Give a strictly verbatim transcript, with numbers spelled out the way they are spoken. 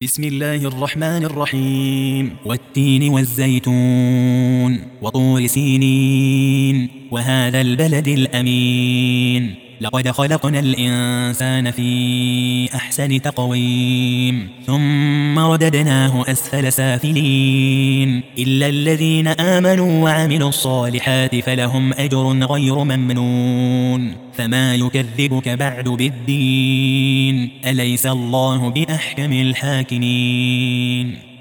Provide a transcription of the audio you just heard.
بسم الله الرحمن الرحيم والتين والزيتون وطور سينين وهذا البلد الأمين لقد خلقنا الإنسان في أحسن تقويم ثم رددناه أسفل سافلين إلا الذين آمنوا وعملوا الصالحات فلهم أجر غير ممنون فما يكذبك بعد بالدين أليس الله بأحكم الحاكمين